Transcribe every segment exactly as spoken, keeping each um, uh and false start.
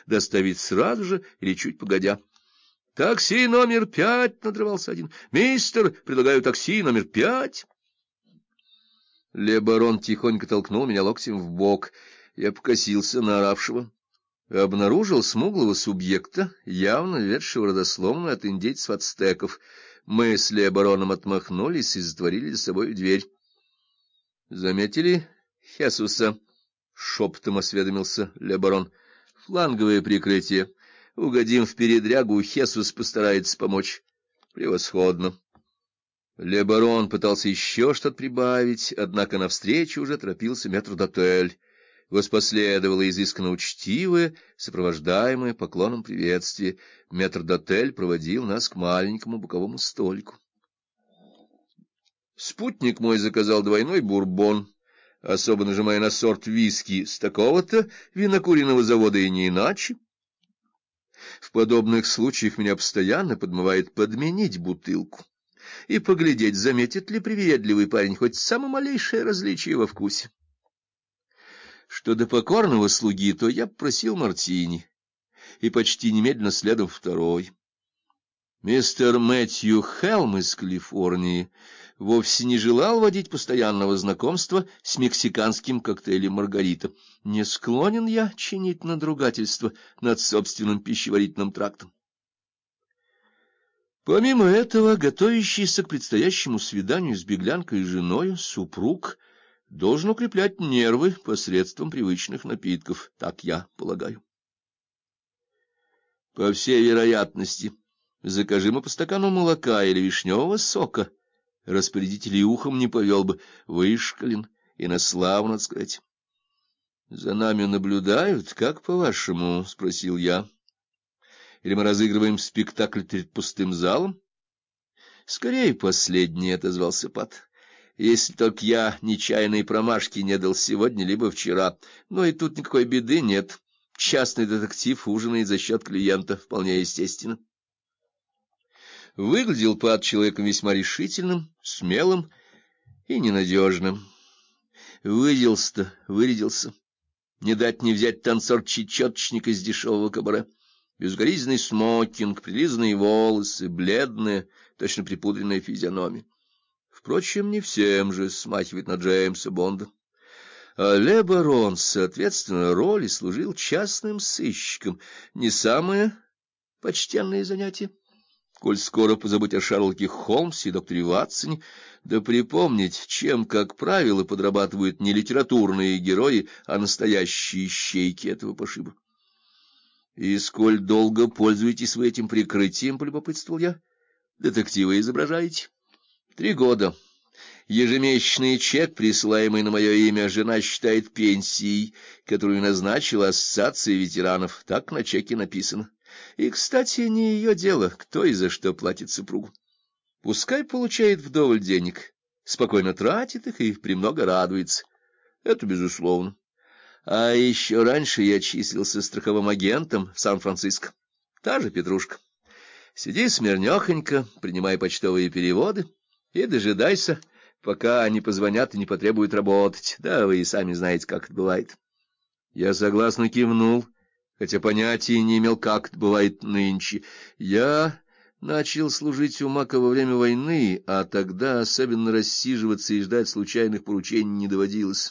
доставить сразу же или чуть погодя. «Такси номер пять!» — надрывался один. «Мистер, предлагаю такси номер пять!» Ле Барон тихонько толкнул меня локтем в бок. Я покосился на оравшего. Обнаружил смуглого субъекта, явно ведшего родословную от индейцев ацтеков. Мы с Ле Бароном отмахнулись и затворили за собой дверь. — Заметили Хесуса? — шепотом осведомился Ле Барон. — Фланговое прикрытие. Угодим в передрягу, Хесус постарается помочь. — Превосходно. Ле Барон пытался еще что-то прибавить, однако навстречу уже торопился метрдотель. Воспоследовало изысканно учтивое, сопровождаемое поклоном приветствие. Метрдотель проводил нас к маленькому боковому столику. Спутник мой заказал двойной бурбон, особо нажимая на сорт виски с такого-то винокуренного завода и не иначе. В подобных случаях меня постоянно подмывает подменить бутылку и поглядеть, заметит ли привередливый парень хоть самое малейшее различие во вкусе. Что до покорного слуги, то я просил мартини, и почти немедленно следом второй. Мистер Мэтью Хелм из Калифорнии вовсе не желал водить постоянного знакомства с мексиканским коктейлем «Маргарита». Не склонен я чинить надругательство над собственным пищеварительным трактом. Помимо этого, готовящийся к предстоящему свиданию с беглянкой и женой, супруг должен укреплять нервы посредством привычных напитков, так я полагаю. По всей вероятности, закажи мы по стакану молока или вишневого сока, распорядитель и ухом не повел бы, вышкален и на славу, надо сказать. — За нами наблюдают, как по-вашему? — спросил я. — Или мы разыгрываем спектакль перед пустым залом? — Скорее последнее, — отозвался Пат. — Если только я нечаянной промашки не дал сегодня либо вчера, но и тут никакой беды нет. Частный детектив ужинает за счет клиента, вполне естественно. Выглядел Пат человеком весьма решительным, смелым и ненадежным. Выделся-то, вырядился. Не дать не взять танцор-чечеточник из дешевого кабаре. Безукоризненный смокинг, прилизанные волосы, бледная, точно припудренная физиономия. Впрочем, не всем же смахивает на Джеймса Бонда. А Ле Барон, соответственно, роли служил частным сыщиком. Не самое почтенное занятие. Коль скоро позабыть о Шерлоке Холмсе и докторе Ватсоне, да припомнить, чем, как правило, подрабатывают не литературные герои, а настоящие ищейки этого пошиба. — И сколь долго пользуетесь вы этим прикрытием, — полюбопытствовал я. — Детектива изображаете? — Три года. Ежемесячный чек, присылаемый на мое имя, жена считает пенсией, которую назначила ассоциация ветеранов. Так на чеке написано. И, кстати, не ее дело, кто и за что платит супругу. Пускай получает вдоволь денег, спокойно тратит их и премного радуется. Это безусловно. А еще раньше я числился страховым агентом в Сан-Франциско. Та же петрушка. Сиди смирнёхонько, принимай почтовые переводы и дожидайся, пока они позвонят и не потребуют работать. Да, вы и сами знаете, как это бывает. Я согласно кивнул, хотя понятия не имел, как это бывает нынче. Я начал служить у Мака во время войны, а тогда особенно рассиживаться и ждать случайных поручений не доводилось.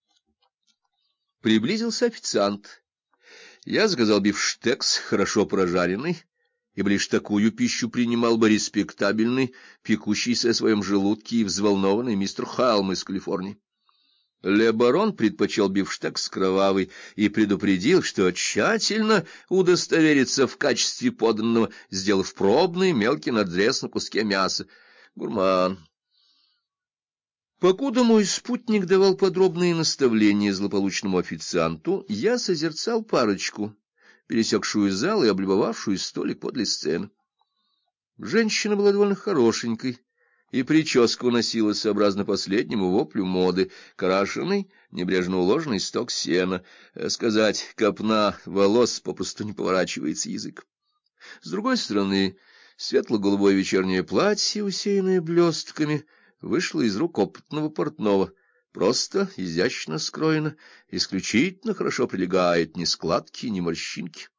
Приблизился официант. Я заказал бифштекс, хорошо прожаренный, ибо лишь такую пищу принимал бы респектабельный, пекущийся о своем желудке и взволнованный мистер Халм из Калифорнии. Ле Барон предпочел бифштекс кровавый и предупредил, что тщательно удостоверится в качестве поданного, сделав пробный мелкий надрез на куске мяса. Гурман. Покуда мой спутник давал подробные наставления злополучному официанту, я созерцал парочку, пересекшую зал и облюбовавшую столик подле сцены. Женщина была довольно хорошенькой, и прическу носила сообразно последнему воплю моды, крашеный, небрежно уложенный сток сена. Сказать, копна волос, попросту не поворачивается язык. С другой стороны, светло-голубое вечернее платье, усеянное блестками, вышло из рук опытного портного. Просто, изящно скроено, исключительно хорошо прилегает, ни складки, ни морщинки.